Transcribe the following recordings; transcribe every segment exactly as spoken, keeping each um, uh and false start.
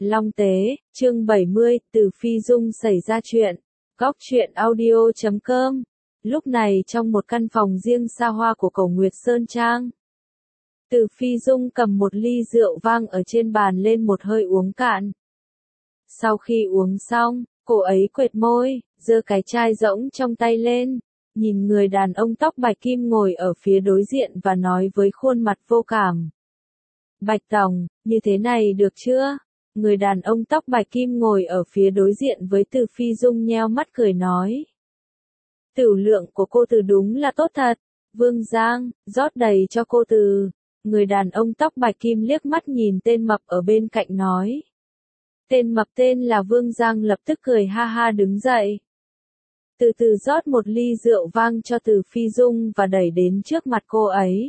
Long Tế, chương bảy mươi, Từ Phi Dung xảy ra chuyện. Góc truyện audio chấm com. Lúc này trong một căn phòng riêng xa hoa của Cổ Nguyệt Sơn Trang, Từ Phi Dung cầm một ly rượu vang ở trên bàn lên một hơi uống cạn. Sau khi uống xong, cô ấy quệt môi, giơ cái chai rỗng trong tay lên, nhìn người đàn ông tóc bạch kim ngồi ở phía đối diện và nói với khuôn mặt vô cảm. Bạch Tổng, như thế này được chưa? Người đàn ông tóc bạch kim ngồi ở phía đối diện với Từ Phi Dung nheo mắt cười nói. Tửu lượng của cô Từ đúng là tốt thật. Vương Giang, rót đầy cho cô Từ. Người đàn ông tóc bạch kim liếc mắt nhìn tên mập ở bên cạnh nói. Tên mập tên là Vương Giang lập tức cười ha ha đứng dậy. Từ từ rót một ly rượu vang cho Từ Phi Dung và đẩy đến trước mặt cô ấy.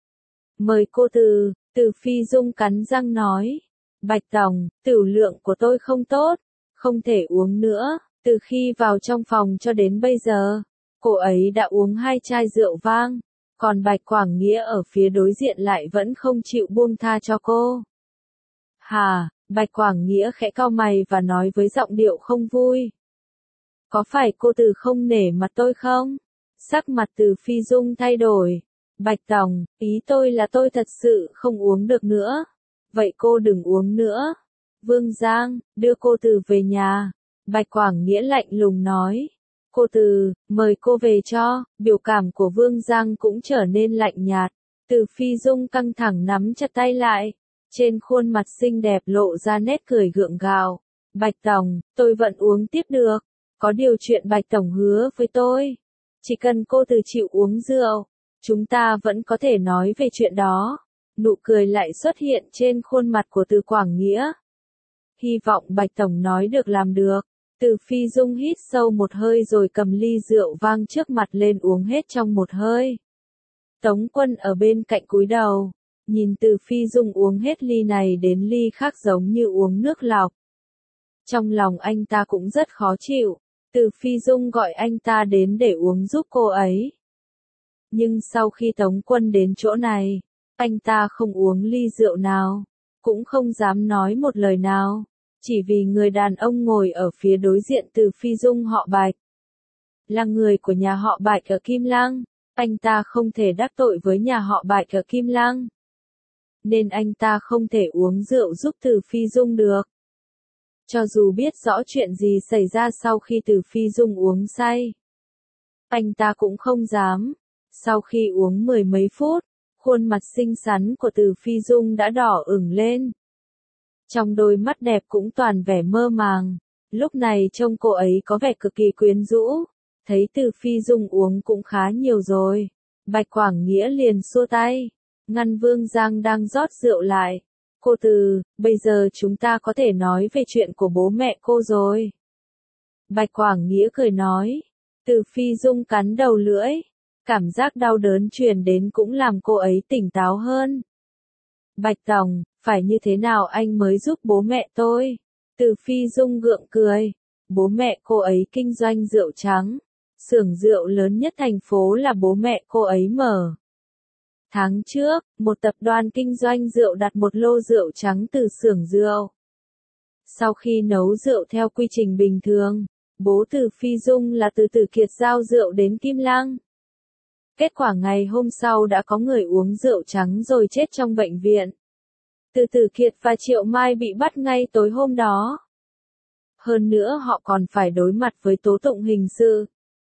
Mời cô Từ. Từ Phi Dung cắn răng nói. Bạch Tổng, tửu lượng của tôi không tốt, không thể uống nữa. Từ khi vào trong phòng cho đến bây giờ, cô ấy đã uống hai chai rượu vang, còn Bạch Quảng Nghĩa ở phía đối diện lại vẫn không chịu buông tha cho cô. Hà, Bạch Quảng Nghĩa khẽ cau mày và nói với giọng điệu không vui. Có phải cô Từ không nể mặt tôi không? Sắc mặt Từ Phi Dung thay đổi. Bạch Tổng, ý tôi là tôi thật sự không uống được nữa. Vậy cô đừng uống nữa. Vương Giang, đưa cô Từ về nhà. Bạch Quảng Nghĩa lạnh lùng nói. Cô Từ, mời cô về cho. Biểu cảm của Vương Giang cũng trở nên lạnh nhạt. Từ Phi Dung căng thẳng nắm chặt tay lại. Trên khuôn mặt xinh đẹp lộ ra nét cười gượng gạo. Bạch Tổng, tôi vẫn uống tiếp được. Có điều chuyện Bạch Tổng hứa với tôi. Chỉ cần cô Từ chịu uống rượu, chúng ta vẫn có thể nói về chuyện đó. Nụ cười lại xuất hiện trên khuôn mặt của Từ Quảng Nghĩa. Hy vọng Bạch Tổng nói được làm được. Từ Phi Dung hít sâu một hơi rồi cầm ly rượu vang trước mặt lên uống hết trong một hơi. Tống Quân ở bên cạnh cúi đầu, nhìn Từ Phi Dung uống hết ly này đến ly khác giống như uống nước lọc. Trong lòng anh ta cũng rất khó chịu. Từ Phi Dung gọi anh ta đến để uống giúp cô ấy. Nhưng sau khi Tống Quân đến chỗ này, anh ta không uống ly rượu nào, cũng không dám nói một lời nào, chỉ vì người đàn ông ngồi ở phía đối diện Từ Phi Dung họ Bạch. Là người của nhà họ Bạch ở Kim Lăng, anh ta không thể đắc tội với nhà họ Bạch ở Kim Lăng. Nên anh ta không thể uống rượu giúp Từ Phi Dung được. Cho dù biết rõ chuyện gì xảy ra sau khi Từ Phi Dung uống say, anh ta cũng không dám. Sau khi uống mười mấy phút, khuôn mặt xinh xắn của Từ Phi Dung đã đỏ ửng lên. Trong đôi mắt đẹp cũng toàn vẻ mơ màng. Lúc này trông cô ấy có vẻ cực kỳ quyến rũ. Thấy Từ Phi Dung uống cũng khá nhiều rồi. Bạch Quảng Nghĩa liền xua tay, ngăn Vương Giang đang rót rượu lại. Cô Từ, bây giờ chúng ta có thể nói về chuyện của bố mẹ cô rồi. Bạch Quảng Nghĩa cười nói. Từ Phi Dung cắn đầu lưỡi. Cảm giác đau đớn truyền đến cũng làm cô ấy tỉnh táo hơn. Bạch Tổng, phải như thế nào anh mới giúp bố mẹ tôi? Từ Phi Dung gượng cười. Bố mẹ cô ấy kinh doanh rượu trắng. Xưởng rượu lớn nhất thành phố là bố mẹ cô ấy mở. Tháng trước, một tập đoàn kinh doanh rượu đặt một lô rượu trắng từ xưởng rượu. Sau khi nấu rượu theo quy trình bình thường, bố Từ Phi Dung là Từ Tử Kiệt giao rượu đến Kim Lăng. Kết quả ngày hôm sau đã có người uống rượu trắng rồi chết trong bệnh viện. Từ Tử Kiệt và Triệu Mai bị bắt ngay tối hôm đó. Hơn nữa họ còn phải đối mặt với tố tụng hình sự.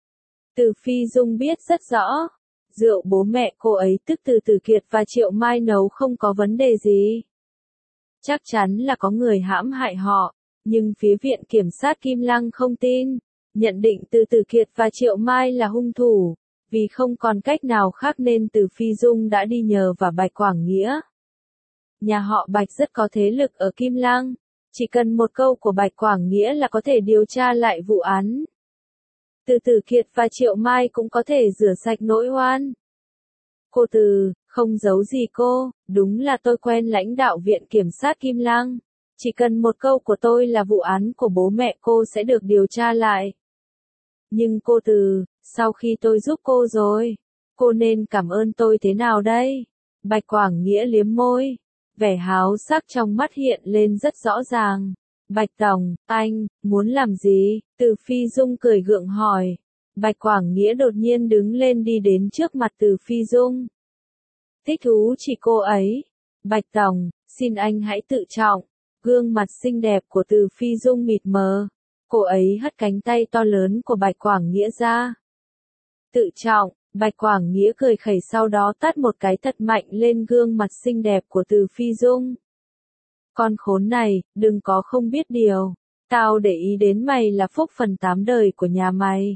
Từ Phi Dung biết rất rõ, rượu bố mẹ cô ấy tức Từ Tử Kiệt và Triệu Mai nấu không có vấn đề gì. Chắc chắn là có người hãm hại họ, nhưng phía viện kiểm sát Kim Lăng không tin, nhận định Từ Tử Kiệt và Triệu Mai là hung thủ. Vì không còn cách nào khác nên Từ Phi Dung đã đi nhờ vào Bạch Quảng Nghĩa. Nhà họ Bạch rất có thế lực ở Kim Lăng, chỉ cần một câu của Bạch Quảng Nghĩa là có thể điều tra lại vụ án. Từ Tử Kiệt và Triệu Mai cũng có thể rửa sạch nỗi oan. Cô Từ, không giấu gì cô, đúng là tôi quen lãnh đạo viện kiểm sát Kim Lăng. Chỉ cần một câu của tôi là vụ án của bố mẹ cô sẽ được điều tra lại. Nhưng cô Từ, sau khi tôi giúp cô rồi, cô nên cảm ơn tôi thế nào đây? Bạch Quảng Nghĩa liếm môi. vẻ háo sắc trong mắt hiện lên rất rõ ràng. Bạch Tổng, anh, muốn làm gì? Từ Phi Dung cười gượng hỏi. Bạch Quảng Nghĩa đột nhiên đứng lên đi đến trước mặt Từ Phi Dung. Thích thú chỉ cô ấy. Bạch Tổng, xin anh hãy tự trọng. Gương mặt xinh đẹp của Từ Phi Dung mịt mờ. Cô ấy hất cánh tay to lớn của Bạch Quảng Nghĩa ra. Tự trọng, Bạch Quảng Nghĩa cười khẩy sau đó tát một cái thật mạnh lên gương mặt xinh đẹp của Từ Phi Dung. Con khốn này, đừng có không biết điều. Tao để ý đến mày là phúc phần tám đời của nhà mày.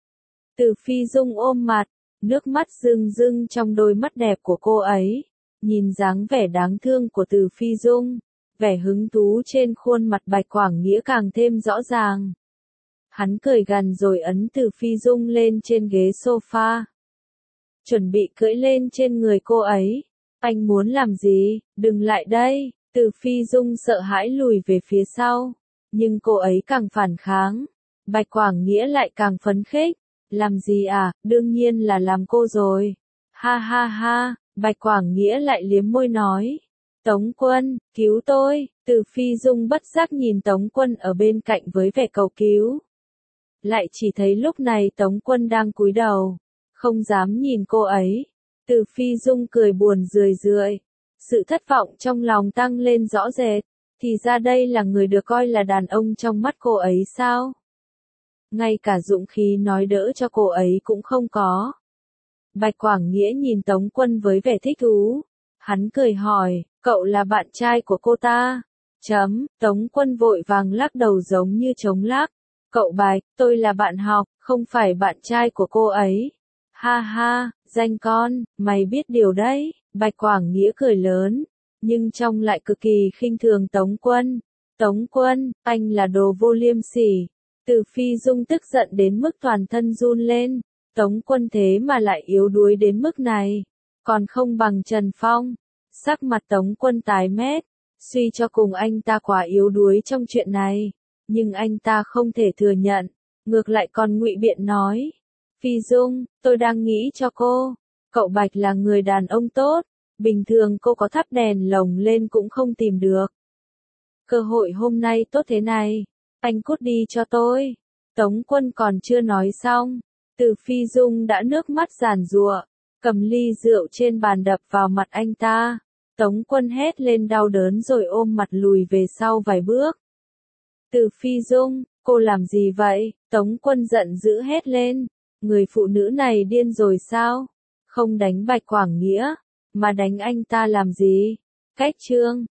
Từ Phi Dung ôm mặt, nước mắt rưng rưng trong đôi mắt đẹp của cô ấy. Nhìn dáng vẻ đáng thương của Từ Phi Dung, vẻ hứng thú trên khuôn mặt Bạch Quảng Nghĩa càng thêm rõ ràng. Hắn cười gằn rồi ấn Từ Phi Dung lên trên ghế sofa. Chuẩn bị cưỡi lên trên người cô ấy. Anh muốn làm gì? Đừng lại đây. Từ Phi Dung sợ hãi lùi về phía sau. Nhưng cô ấy càng phản kháng. Bạch Quảng Nghĩa lại càng phấn khích. Làm gì à? Đương nhiên là làm cô rồi. Ha ha ha. Bạch Quảng Nghĩa lại liếm môi nói. Tống Quân, cứu tôi. Từ Phi Dung bất giác nhìn Tống Quân ở bên cạnh với vẻ cầu cứu. Lại chỉ thấy lúc này Tống Quân đang cúi đầu. Không dám nhìn cô ấy. Từ Phi Dung cười buồn rười rượi. Sự thất vọng trong lòng tăng lên rõ rệt. Thì ra đây là người được coi là đàn ông trong mắt cô ấy sao? Ngay cả dũng khí nói đỡ cho cô ấy cũng không có. Bạch Quảng Nghĩa nhìn Tống Quân với vẻ thích thú. Hắn cười hỏi, cậu là bạn trai của cô ta? Chấm, Tống Quân vội vàng lắc đầu giống như trống lắc. Cậu Bạch, tôi là bạn học, không phải bạn trai của cô ấy. Ha ha, danh con, mày biết điều đấy. Bạch Quảng Nghĩa cười lớn, nhưng trong lại cực kỳ khinh thường Tống Quân. Tống Quân, anh là đồ vô liêm sỉ. Từ Phi Dung tức giận đến mức toàn thân run lên. Tống Quân thế mà lại yếu đuối đến mức này. Còn không bằng Trần Phong. Sắc mặt Tống Quân tái mét. Suy cho cùng anh ta quá yếu đuối trong chuyện này. Nhưng anh ta không thể thừa nhận. Ngược lại còn ngụy biện nói. Phi Dung, tôi đang nghĩ cho cô. Cậu Bạch là người đàn ông tốt. Bình thường cô có thắp đèn lồng lên cũng không tìm được. Cơ hội hôm nay tốt thế này. Anh cút đi cho tôi. Tống Quân còn chưa nói xong. Từ Phi Dung đã nước mắt giàn giụa. Cầm ly rượu trên bàn đập vào mặt anh ta. Tống Quân hét lên đau đớn rồi ôm mặt lùi về sau vài bước. Từ Phi Dung, cô làm gì vậy? Tống Quân giận dữ hét lên. Người phụ nữ này điên rồi sao? Không đánh Bạch Quảng Nghĩa, mà đánh anh ta làm gì? Cách chương